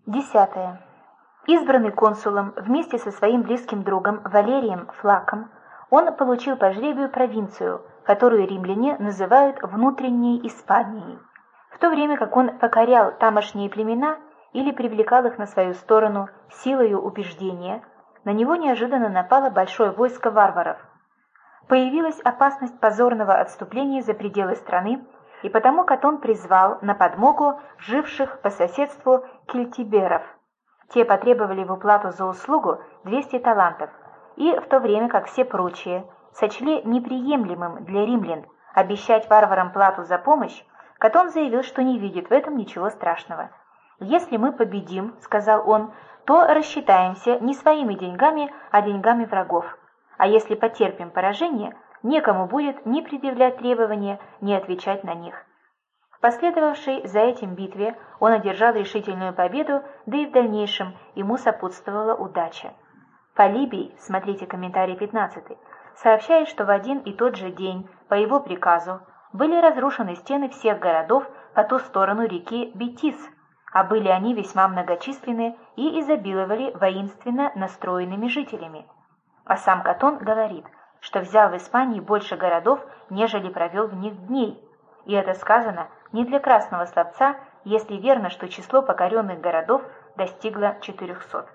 10. Избранный консулом вместе со своим близким другом Валерием Флаком, он получил по жребию провинцию, которую римляне называют внутренней Испанией. В то время как он покорял тамошние племена или привлекал их на свою сторону силою убеждения, на него неожиданно напало большое войско варваров. Появилась опасность позорного отступления за пределы страны, и потому Катон призвал на подмогу живших по соседству кельтиберов. Те потребовали в уплату за услугу 200 талантов, и в то время как все прочие сочли неприемлемым для римлян обещать варварам плату за помощь, Катон заявил, что не видит в этом ничего страшного. «Если мы победим, — сказал он, — то рассчитаемся не своими деньгами, а деньгами врагов. А если потерпим поражение, некому будет ни предъявлять требования, ни отвечать на них». В последовавшей за этим битве он одержал решительную победу, да и в дальнейшем ему сопутствовала удача. Полибий, смотрите комментарий 15, сообщает, что в один и тот же день, по его приказу, были разрушены стены всех городов по ту сторону реки Бетис, а были они весьма многочисленны и изобиловали воинственно настроенными жителями. А сам Катон говорит, что взял в Испании больше городов, нежели провел в них дней, и это сказано не для красного словца, если верно, что число покоренных городов достигло 400.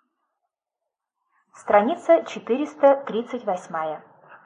Страница 438.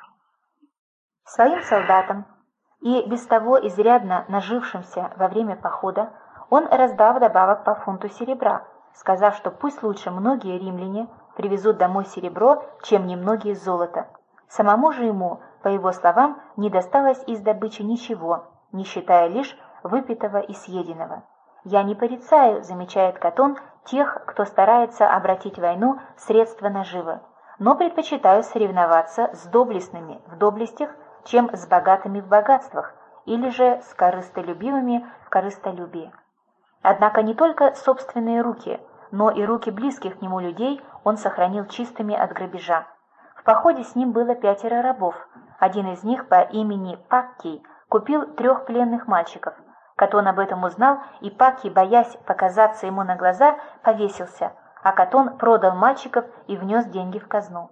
Своим солдатам и без того изрядно нажившимся во время похода он раздал вдобавок по фунту серебра, сказав, что пусть лучше многие римляне привезут домой серебро, чем немногие золото. Самому же ему, по его словам, не досталось из добычи ничего, не считая лишь выпитого и съеденного. «Я не порицаю, — замечает Катон, — тех, кто старается обратить войну в средства наживы, но предпочитаю соревноваться с доблестными в доблестях, чем с богатыми в богатствах, или же с корыстолюбивыми в корыстолюбии». Однако не только собственные руки, но и руки близких к нему людей он сохранил чистыми от грабежа. В походе с ним было 5 рабов. Один из них по имени Паккий купил 3 пленных мальчиков. Катон об этом узнал, и Паккий, боясь показаться ему на глаза, повесился, а Катон продал мальчиков и внес деньги в казну.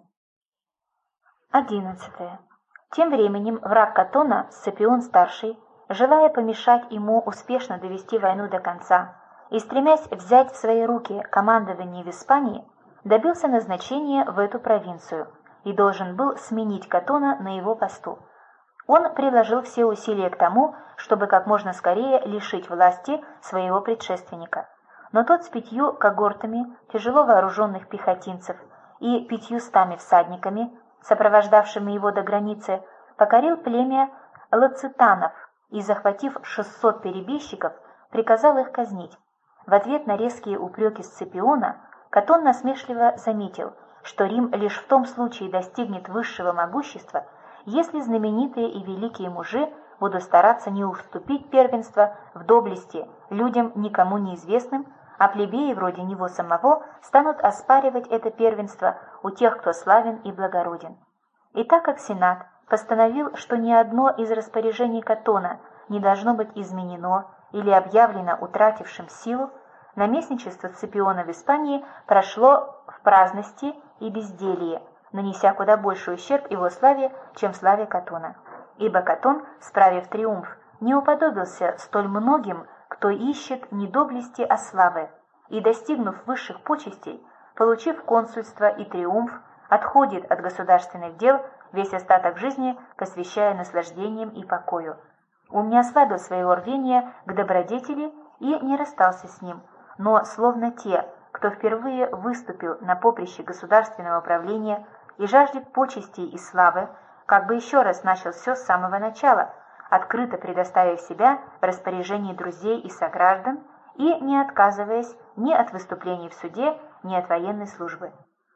11. Тем временем враг Катона, Сципион-старший, желая помешать ему успешно довести войну до конца и стремясь взять в свои руки командование в Испании, добился назначения в эту провинцию и должен был сменить Катона на его посту. Он приложил все усилия к тому, чтобы как можно скорее лишить власти своего предшественника. Но тот с 5 когортами тяжело вооруженных пехотинцев и 500 всадниками, сопровождавшими его до границы, покорил племя лацитанов и, захватив 600 перебежчиков, приказал их казнить. В ответ на резкие упреки Сципиона Катон насмешливо заметил, что Рим лишь в том случае достигнет высшего могущества, если знаменитые и великие мужи будут стараться не уступить первенство в доблести людям никому неизвестным, а плебеи вроде него самого станут оспаривать это первенство у тех, кто славен и благороден. И так как Сенат постановил, что ни одно из распоряжений Катона не должно быть изменено или объявлено утратившим силу, наместничество Сципиона в Испании прошло в праздности и безделье, нанеся куда больший ущерб его славе, чем славе Катона. Ибо Катон, справив триумф, не уподобился столь многим, кто ищет не доблести, а славы, и, достигнув высших почестей, получив консульство и триумф, отходит от государственных дел, весь остаток жизни посвящая наслаждениям и покою. Он не ослабил своего рвения к добродетели и не расстался с ним, но, словно те, кто впервые выступил на поприще государственного правления и жаждет почестей и славы, как бы еще раз начал все с самого начала, открыто предоставив себя в распоряжении друзей и сограждан и не отказываясь ни от выступлений в суде, ни от военной службы.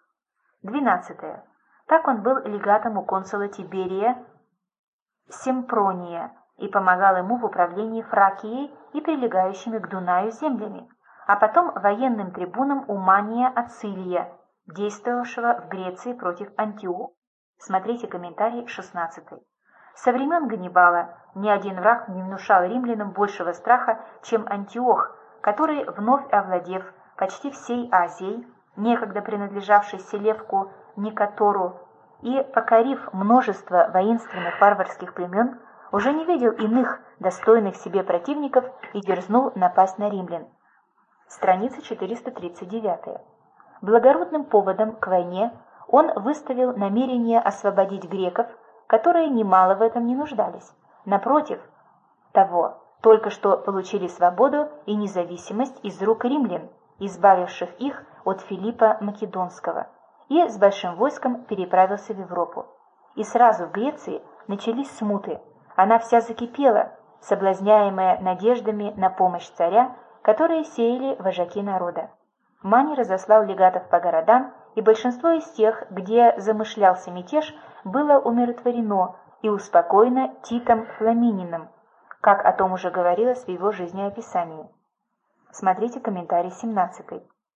12. Так он был легатом у консула Тиберия Семпрония и помогал ему в управлении Фракией и прилегающими к Дунаю землями, а потом военным трибуном у Мания Ацилия, действовавшего в Греции против Антиоха. Смотрите комментарий 16. Со времен Ганнибала ни один враг не внушал римлянам большего страха, чем Антиох, который, вновь овладев, почти всей Азией, некогда принадлежавшей Селевку Никатору, и, покорив множество воинственных варварских племен, уже не видел иных достойных себе противников и дерзнул напасть на римлян. Страница 439. Благородным поводом к войне он выставил намерение освободить греков, которые немало в этом не нуждались. Напротив того, только что получили свободу и независимость из рук римлян, избавивших их от Филиппа Македонского, и с большим войском переправился в Европу. И сразу в Греции начались смуты. Она вся закипела, соблазняемая надеждами на помощь царя, которые сеяли вожаки народа. Мани разослал легатов по городам, и большинство из тех, где замышлялся мятеж, было умиротворено и успокоено Титом Фламининым, как о том уже говорилось в его жизнеописании. Смотрите комментарий 17.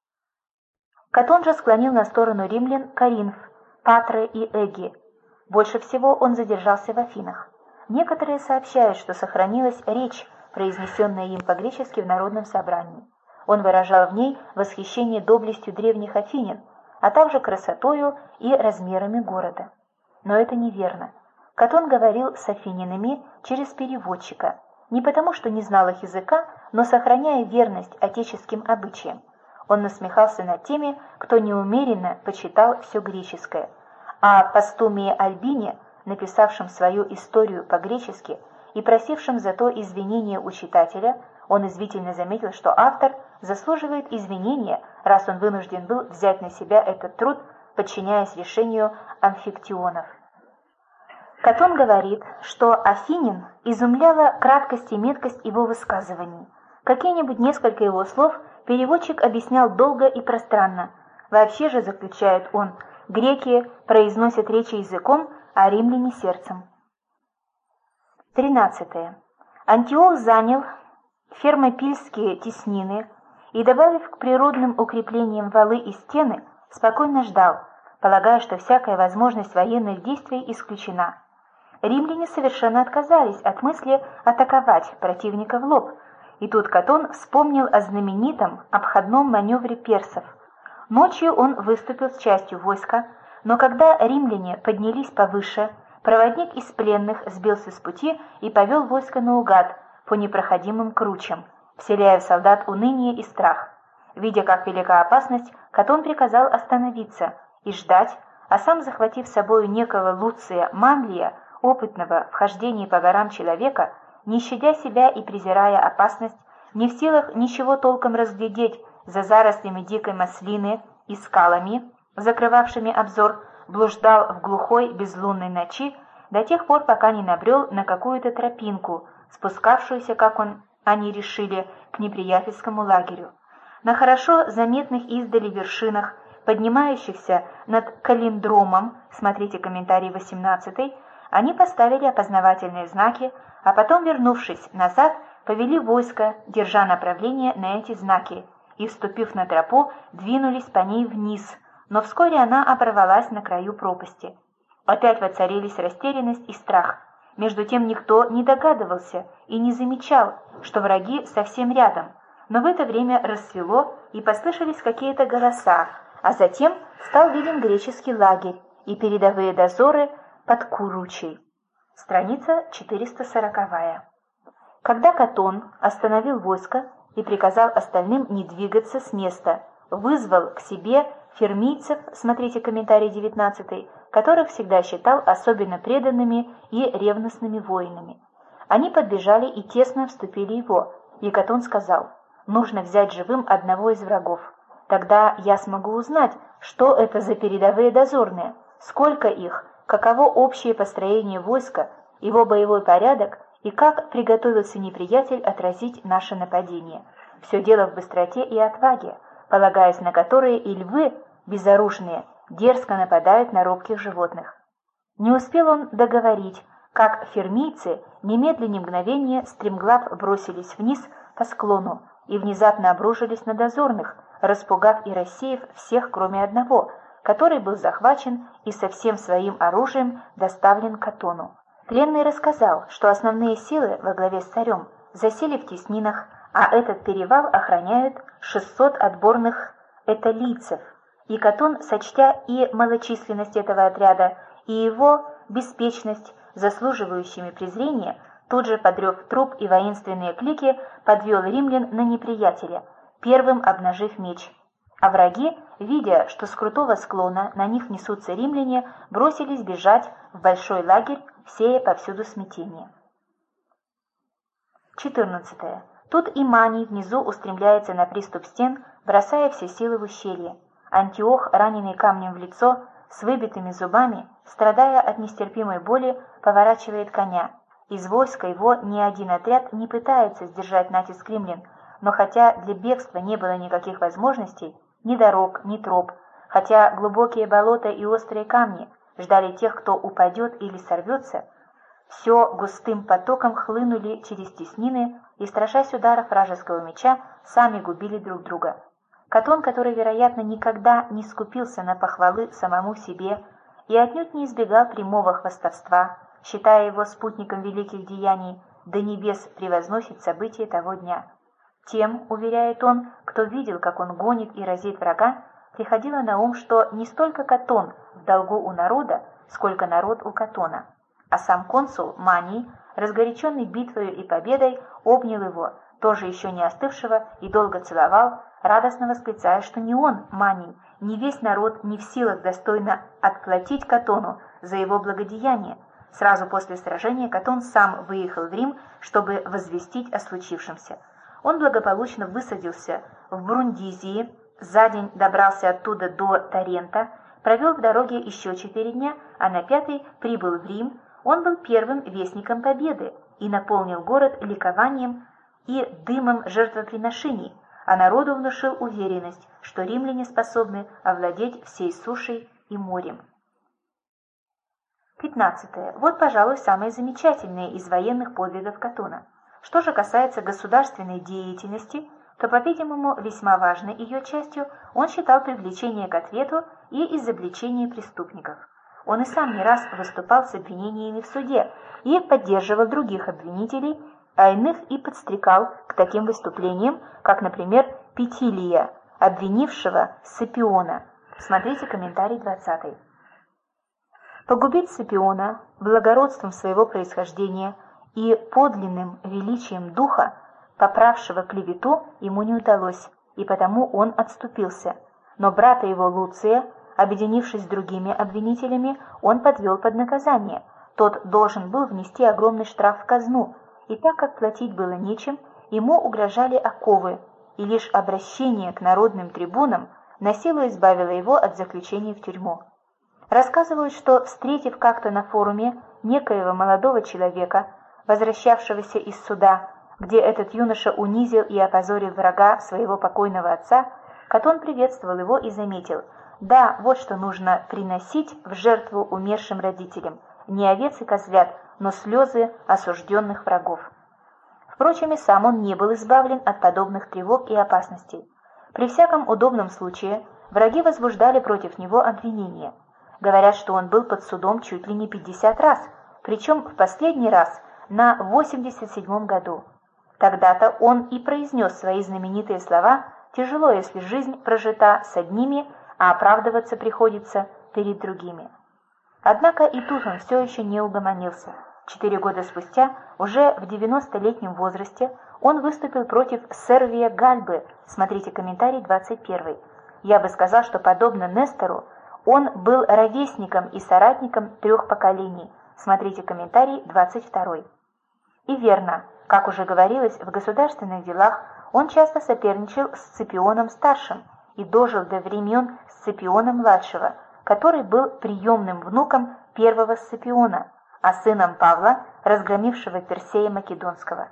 Катон же склонил на сторону римлян Коринф, Патры и Эги. Больше всего он задержался в Афинах. Некоторые сообщают, что сохранилась речь, произнесенная им по-гречески в народном собрании. Он выражал в ней восхищение доблестью древних афинян, а также красотою и размерами города. Но это неверно. Катон говорил с афинянами через переводчика, не потому что не знал их языка, но сохраняя верность отеческим обычаям. Он насмехался над теми, кто неумеренно почитал все греческое, а Постумии Альбине, написавшим свою историю по-гречески и просившим за то извинения у читателя, он извительно заметил, что автор заслуживает извинения, раз он вынужден был взять на себя этот труд, подчиняясь решению амфиктионов. Катон говорит, что афинин изумляла краткость и меткость его высказываний. Какие-нибудь несколько его слов переводчик объяснял долго и пространно. Вообще же, заключает он, греки произносят речи языком, а римляне сердцем. 13. Антиох занял Фермопильские теснины и, добавив к природным укреплениям валы и стены, спокойно ждал, полагая, что всякая возможность военных действий исключена. Римляне совершенно отказались от мысли атаковать противника в лоб, и тут Катон вспомнил о знаменитом обходном маневре персов. Ночью он выступил с частью войска, но когда римляне поднялись повыше, проводник из пленных сбился с пути и повел войско наугад по непроходимым кручам, вселяя в солдат уныние и страх. Видя, как велика опасность, Катон приказал остановиться и ждать, а сам, захватив с собою некого Луция Манлия, опытного в хождении по горам человека, не щадя себя и презирая опасность, не в силах ничего толком разглядеть за зарослями дикой маслины и скалами, закрывавшими обзор, блуждал в глухой безлунной ночи до тех пор, пока не набрел на какую-то тропинку, спускавшуюся, как они решили, к неприятельскому лагерю. На хорошо заметных издали вершинах, поднимающихся над Калиндромом, смотрите комментарий 18, они поставили опознавательные знаки, а потом, вернувшись назад, повели войско, держа направление на эти знаки, и, вступив на тропу, двинулись по ней вниз, но вскоре она оборвалась на краю пропасти. Опять воцарились растерянность и страх. Между тем никто не догадывался и не замечал, что враги совсем рядом, но в это время рассвело и послышались какие-то голоса, а затем стал виден греческий лагерь и передовые дозоры под Куручей. Страница 440. Когда Катон остановил войско и приказал остальным не двигаться с места, вызвал к себе фермийцев, смотрите комментарий 19, которых всегда считал особенно преданными и ревностными воинами. Они подбежали и тесно вступили его, и Катон сказал: «Нужно взять живым одного из врагов. Тогда я смогу узнать, что это за передовые дозорные, сколько их, каково общее построение войска, его боевой порядок и как приготовился неприятель отразить наше нападение. Все дело в быстроте и отваге, полагаясь на которые и львы, безоружные, дерзко нападают на робких животных». Не успел он договорить, как фермийцы немедленно мгновение стремглав бросились вниз по склону и внезапно обрушились на дозорных, распугав и рассеяв всех, кроме одного, который был захвачен и со всем своим оружием доставлен к Катону. Пленный рассказал, что основные силы во главе с царем засели в теснинах, а этот перевал охраняют 600 отборных этолийцев, и Катон, сочтя и малочисленность этого отряда, и его беспечность, заслуживающими презрения, тут же подрев труп и воинственные клики, подвел римлян на неприятеля, первым обнажив меч. А враги, видя, что с крутого склона на них несутся римляне, бросились бежать в большой лагерь, сея повсюду смятение. 14. Тут и Маний внизу устремляется на приступ стен, бросая все силы в ущелье. Антиох, раненый камнем в лицо, с выбитыми зубами, страдая от нестерпимой боли, поворачивает коня. Из войска его ни один отряд не пытается сдержать натиск римлян, но хотя для бегства не было никаких возможностей, ни дорог, ни троп, хотя глубокие болота и острые камни ждали тех, кто упадет или сорвется, все густым потоком хлынули через теснины и, страшась ударов вражеского меча, сами губили друг друга. Катон, который, вероятно, никогда не скупился на похвалы самому себе и отнюдь не избегал прямого хвастовства, считая его спутником великих деяний, до небес превозносит события того дня. Тем, уверяет он, кто видел, как он гонит и разит врага, приходило на ум, что не столько Катон в долгу у народа, сколько народ у Катона. А сам консул Маний, разгоряченный битвою и победой, обнял его, тоже еще не остывшего, и долго целовал, радостно восклицая, что ни он, Маний, ни весь народ не в силах достойно отплатить Катону за его благодеяние. Сразу после сражения Катон сам выехал в Рим, чтобы возвестить о случившемся. Он благополучно высадился в Брундизии, за день добрался оттуда до Тарента, провел в дороге еще 4 дня, а на 5-й прибыл в Рим. Он был первым вестником победы и наполнил город ликованием и дымом жертвоприношений, а народу внушил уверенность, что римляне способны овладеть всей сушей и морем. 15. Вот, пожалуй, самые замечательные из военных подвигов Катона. Что же касается государственной деятельности, то, по-видимому, весьма важной ее частью он считал привлечение к ответу и изобличение преступников. Он и сам не раз выступал с обвинениями в суде и поддерживал других обвинителей, а иных и подстрекал к таким выступлениям, как, например, Петилия, обвинившего Сципиона. Смотрите комментарий 20. Погубить Сципиона благородством своего происхождения и подлинным величием духа, поправшего клевету, ему не удалось, и потому он отступился. Но брата его Луция, объединившись с другими обвинителями, он подвел под наказание. Тот должен был внести огромный штраф в казну, и так как платить было нечем, ему угрожали оковы, и лишь обращение к народным трибунам насилу избавило его от заключения в тюрьму. Рассказывают, что, встретив как-то на форуме некоего молодого человека, возвращавшегося из суда, где этот юноша унизил и опозорил врага своего покойного отца, Катон приветствовал его и заметил: «Да, вот что нужно приносить в жертву умершим родителям, не овец и козлят, но слезы осужденных врагов». Впрочем, и сам он не был избавлен от подобных тревог и опасностей. При всяком удобном случае враги возбуждали против него обвинения. Говорят, что он был под судом чуть ли не 50 раз, причем в последний раз на 87-м году. Тогда-то он и произнес свои знаменитые слова: «Тяжело, если жизнь прожита с одними, а оправдываться приходится перед другими». Однако и тут он все еще не угомонился. 4 года спустя, уже в 90-летнем возрасте, он выступил против Сервия Гальбы. Смотрите комментарий 21. Я бы сказал, что, подобно Нестору, он был ровесником и соратником 3 поколений. Смотрите комментарий 22. И верно, как уже говорилось, в государственных делах он часто соперничал с Сципионом-старшим и дожил до времен Сципиона-младшего, который был приемным внуком первого Сципиона, а сыном Павла, разгромившего Персея Македонского.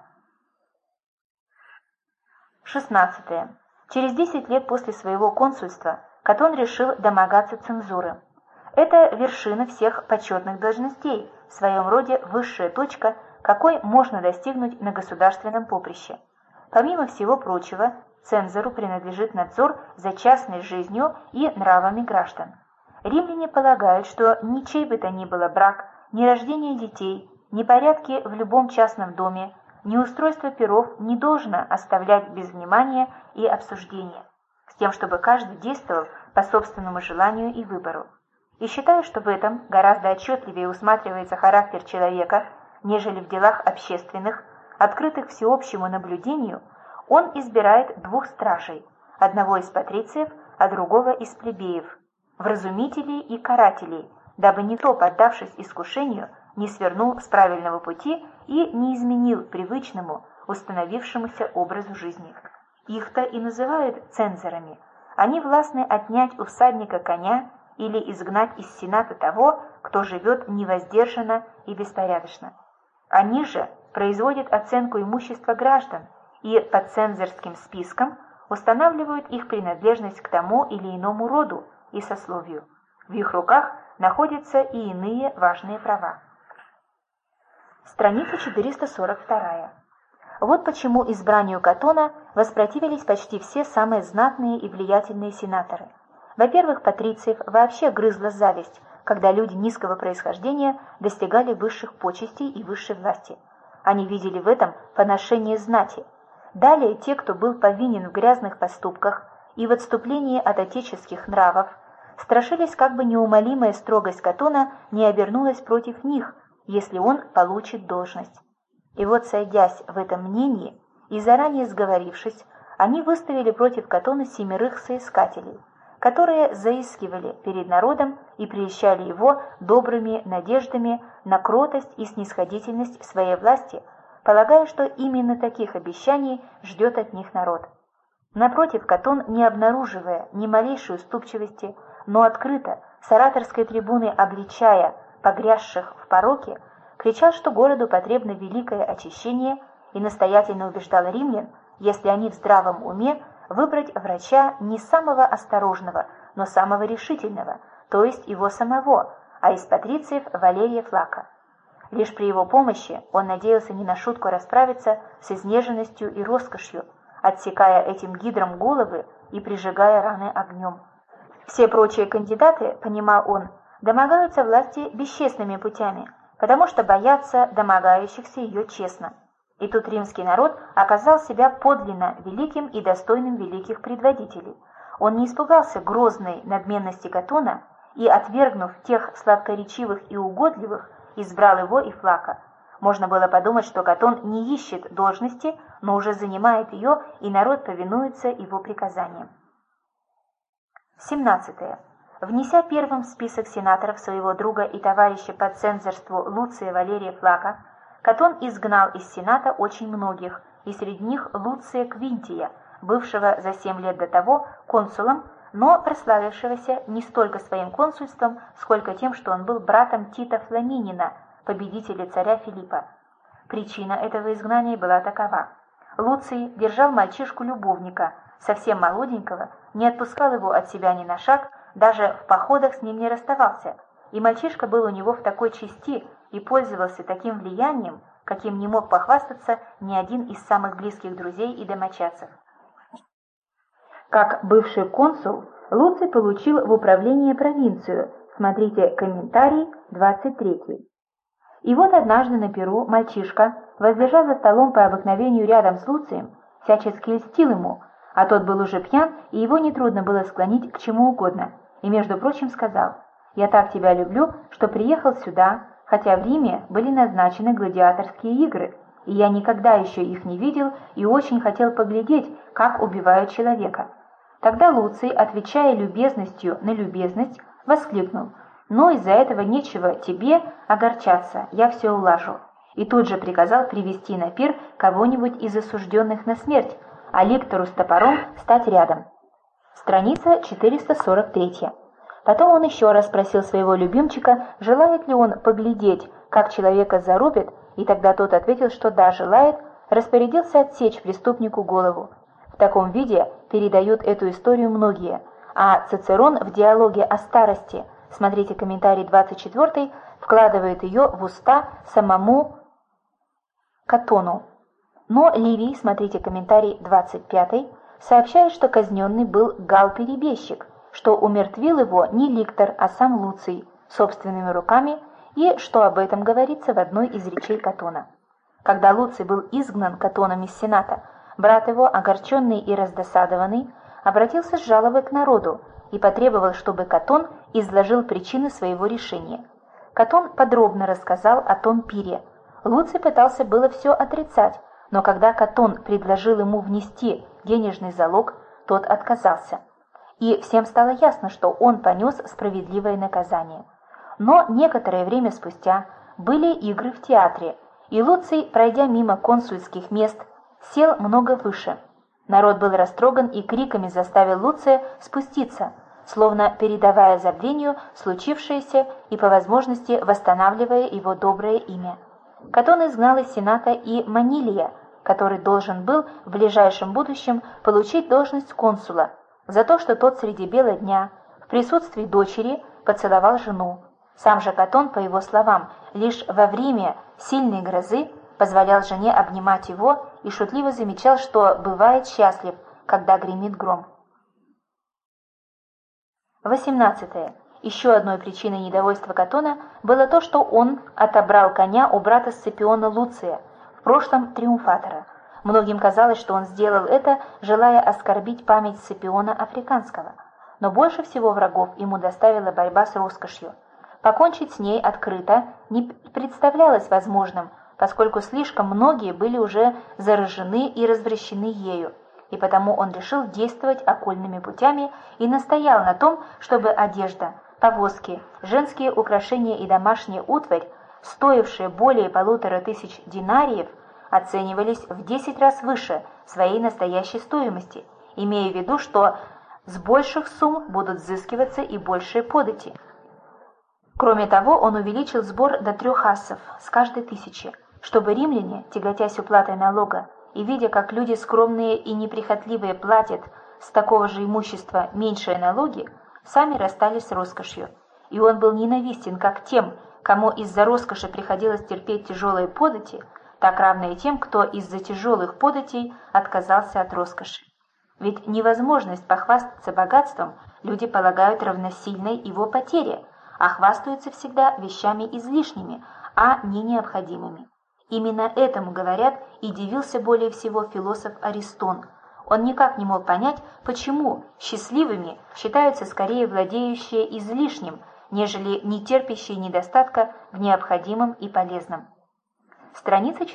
16. Через 10 лет после своего консульства Катон решил домогаться цензуры. Это вершина всех почетных должностей, в своем роде высшая точка, какой можно достигнуть на государственном поприще. Помимо всего прочего, цензору принадлежит надзор за частной жизнью и нравами граждан. Римляне полагают, что ничей бы то ни было брак, ни рождение детей, ни порядки в любом частном доме, неустройство перов не должно оставлять без внимания и обсуждения, с тем, чтобы каждый действовал по собственному желанию и выбору. И считаю, что в этом гораздо отчетливее усматривается характер человека, нежели в делах общественных, открытых всеобщему наблюдению, он избирает двух стражей, одного из патрициев, а другого из плебеев, вразумителей и карателей, дабы никто, поддавшись искушению, не свернул с правильного пути и не изменил привычному, установившемуся образу жизни. Их-то и называют цензорами. Они властны отнять у всадника коня или изгнать из сената того, кто живет невоздержанно и беспорядочно. Они же производят оценку имущества граждан и по цензорским спискам устанавливают их принадлежность к тому или иному роду и сословию. В их руках находятся и иные важные права. Страница 442. Вот почему избранию Катона воспротивились почти все самые знатные и влиятельные сенаторы. Во-первых, патрициев вообще грызла зависть, когда люди низкого происхождения достигали высших почестей и высшей власти. Они видели в этом поношение знати. Далее, те, кто был повинен в грязных поступках и в отступлении от отеческих нравов, страшились, как бы неумолимая строгость Катона не обернулась против них, если он получит должность. И вот, сойдясь в этом мнении и заранее сговорившись, они выставили против Катона 7 соискателей, которые заискивали перед народом и прельщали его добрыми надеждами на кротость и снисходительность своей власти, полагая, что именно таких обещаний ждет от них народ. Напротив, Катон, не обнаруживая ни малейшей уступчивости, но открыто, с ораторской трибуны обличая погрязших в пороке, кричал, что городу потребно великое очищение, и настоятельно убеждал римлян, если они в здравом уме, выбрать врача не самого осторожного, но самого решительного, то есть его самого, а из патрициев Валерия Флака. Лишь при его помощи он надеялся не на шутку расправиться с изнеженностью и роскошью, отсекая этим гидрам головы и прижигая раны огнем. Все прочие кандидаты, понимал он, домогаются власти бесчестными путями, потому что боятся домогающихся ее честно. И тут римский народ оказал себя подлинно великим и достойным великих предводителей. Он не испугался грозной надменности Катона и, отвергнув тех сладкоречивых и угодливых, избрал его и Флака. Можно было подумать, что Катон не ищет должности, но уже занимает ее, и народ повинуется его приказаниям. 17. Внеся первым в список сенаторов своего друга и товарища по цензорству Луция Валерия Флака, Катон изгнал из сената очень многих, и среди них Луция Квинтия, бывшего за 7 лет до того консулом, но прославившегося не столько своим консульством, сколько тем, что он был братом Тита Фламинина, победителя царя Филиппа. Причина этого изгнания была такова. Луций держал мальчишку-любовника, совсем молоденького, не отпускал его от себя ни на шаг, даже в походах с ним не расставался, и мальчишка был у него в такой чести и пользовался таким влиянием, каким не мог похвастаться ни один из самых близких друзей и домочадцев. Как бывший консул, Луций получил в управление провинцию, смотрите комментарий 23. И вот однажды на перу мальчишка, возлежа за столом по обыкновению рядом с Луцием, всячески льстил ему, а тот был уже пьян, и его нетрудно было склонить к чему угодно, и, между прочим, сказал: «Я так тебя люблю, что приехал сюда, хотя в Риме были назначены гладиаторские игры, и я никогда еще их не видел и очень хотел поглядеть, как убивают человека». Тогда Луций, отвечая любезностью на любезность, воскликнул: «Но из-за этого нечего тебе огорчаться, я все улажу». И тут же приказал привести на пир кого-нибудь из осужденных на смерть, а лектору с топором стать рядом. Страница 443. Потом он еще раз спросил своего любимчика, желает ли он поглядеть, как человека зарубят, и тогда тот ответил, что да, желает, распорядился отсечь преступнику голову. В таком виде передают эту историю многие, а Цицерон в диалоге о старости, смотрите комментарий 24, вкладывает ее в уста самому Катону. Но Ливий, смотрите комментарий 25, сообщает, что казненный был Гал-перебежчик, что умертвил его не ликтор, а сам Луций собственными руками, и что об этом говорится в одной из речей Катона. Когда Луций был изгнан Катоном из Сената, брат его, огорченный и раздосадованный, обратился с жалобой к народу и потребовал, чтобы Катон изложил причины своего решения. Катон подробно рассказал о том пире. Луций пытался было все отрицать, но когда Катон предложил ему внести денежный залог, тот отказался. И всем стало ясно, что он понес справедливое наказание. Но некоторое время спустя были игры в театре, и Луций, пройдя мимо консульских мест, сел много выше. Народ был растроган и криками заставил Луция спуститься, словно передавая забвению случившееся и по возможности восстанавливая его доброе имя. Катон изгнал из Сената и Манилия, который должен был в ближайшем будущем получить должность консула, за то, что тот среди бела дня в присутствии дочери поцеловал жену. Сам же Катон, по его словам, лишь во время сильной грозы позволял жене обнимать его и шутливо замечал, что бывает счастлив, когда гремит гром. 18. Еще одной причиной недовольства Катона было то, что он отобрал коня у брата Сципиона Луция, в прошлом триумфатора. Многим казалось, что он сделал это, желая оскорбить память Сципиона Африканского. Но больше всего врагов ему доставила борьба с роскошью. Покончить с ней открыто не представлялось возможным, поскольку слишком многие были уже заражены и развращены ею, и потому он решил действовать окольными путями и настоял на том, чтобы одежда, повозки, женские украшения и домашняя утварь, стоившие более 1500 динариев, оценивались в 10 раз выше своей настоящей стоимости, имея в виду, что с больших сумм будут взыскиваться и большие подати. Кроме того, он увеличил сбор до 3 ассов с каждой 1000, чтобы римляне, тяготясь уплатой налога и видя, как люди скромные и неприхотливые платят с такого же имущества меньшие налоги, сами расстались с роскошью. И он был ненавистен как тем, кому из-за роскоши приходилось терпеть тяжелые подати, так равно и тем, кто из-за тяжелых податей отказался от роскоши. Ведь невозможность похвастаться богатством люди полагают равносильной его потере, а хвастаются всегда вещами излишними, а не необходимыми. Именно этому, говорят, и дивился более всего философ Аристон. Он никак не мог понять, почему счастливыми считаются скорее владеющие излишним, нежели не терпящие недостатка в необходимом и полезном. Страница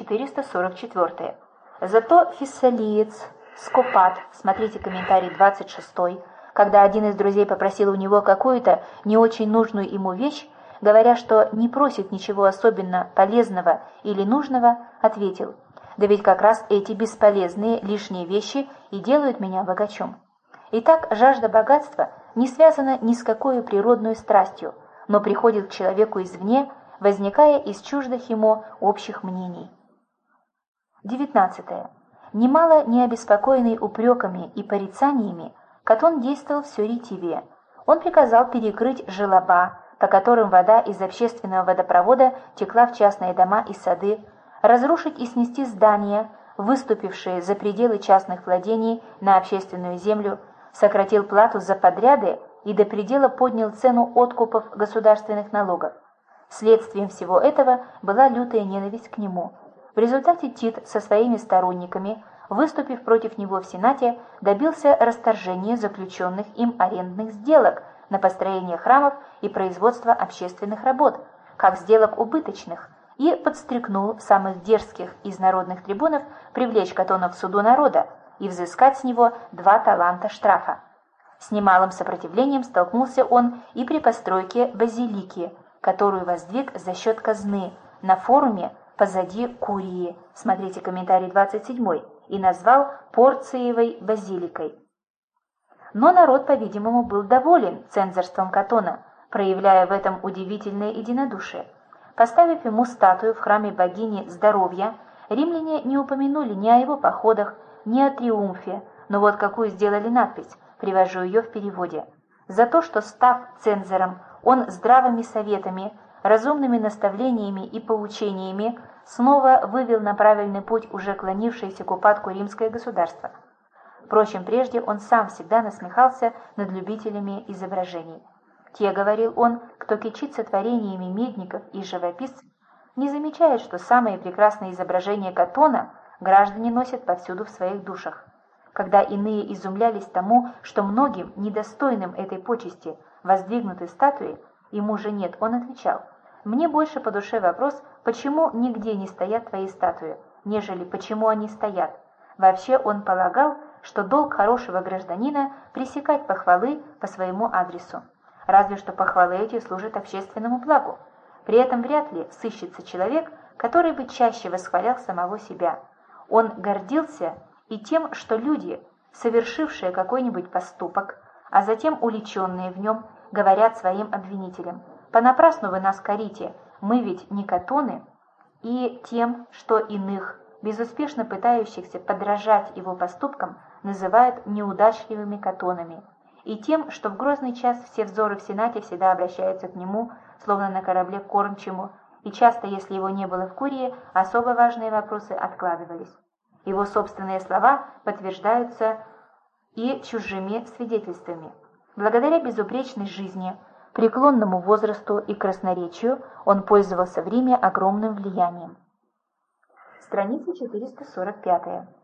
444. Зато фессалиец Скопат, смотрите комментарий 26, когда один из друзей попросил у него какую-то не очень нужную ему вещь, говоря, что не просит ничего особенно полезного или нужного, ответил: «Да ведь как раз эти бесполезные лишние вещи и делают меня богачом». Итак, жажда богатства не связана ни с какой природной страстью, но приходит к человеку извне, возникая из чуждых ему общих мнений. 19. Немало не обеспокоенный упреками и порицаниями, Катон действовал все ретивее. Он приказал перекрыть желоба, по которым вода из общественного водопровода текла в частные дома и сады, разрушить и снести здания, выступившие за пределы частных владений на общественную землю, сократил плату за подряды и до предела поднял цену откупов государственных налогов. Следствием всего этого была лютая ненависть к нему. В результате Тит со своими сторонниками, выступив против него в Сенате, добился расторжения заключенных им арендных сделок на построение храмов и производство общественных работ, как сделок убыточных, и подстрекнул самых дерзких из народных трибунов привлечь Катона к суду народа и взыскать с него 2 таланта штрафа. С немалым сопротивлением столкнулся он и при постройке базилики, которую воздвиг за счет казны на форуме позади Курии, смотрите комментарий 27, и назвал Порциевой базиликой. Но народ, по-видимому, был доволен цензорством Катона, проявляя в этом удивительное единодушие. Поставив ему статую в храме богини Здоровья, римляне не упомянули ни о его походах, ни о триумфе, но вот какую сделали надпись, привожу ее в переводе. За то, что, став цензором, он здравыми советами, разумными наставлениями и поучениями снова вывел на правильный путь уже клонившееся к упадку римское государство. Впрочем, прежде он сам всегда насмехался над любителями изображений. Те, говорил он, кто кичится творениями медников и живописцев, не замечает, что самые прекрасные изображения Катона граждане носят повсюду в своих душах. Когда иные изумлялись тому, что многим, недостойным этой почести, воздвигнуты статуи, ему же нет, он отвечал: «Мне больше по душе вопрос, почему нигде не стоят твои статуи, нежели почему они стоят». Вообще он полагал, что долг хорошего гражданина пресекать похвалы по своему адресу. Разве что похвалы эти служат общественному благу. При этом вряд ли сыщется человек, который бы чаще восхвалял самого себя. Он гордился и тем, что люди, совершившие какой-нибудь поступок, а затем уличенные в нем, говорят своим обвинителям: «Понапрасну вы нас корите, мы ведь не Катоны», и тем, что иных, безуспешно пытающихся подражать его поступкам, называют неудачливыми Катонами, и тем, что в грозный час все взоры в Сенате всегда обращаются к нему, словно на корабле к кормчему, и часто, если его не было в Курии, особо важные вопросы откладывались. Его собственные слова подтверждаются и чужими свидетельствами. Благодаря безупречной жизни, преклонному возрасту и красноречию он пользовался в Риме огромным влиянием. Страница 445.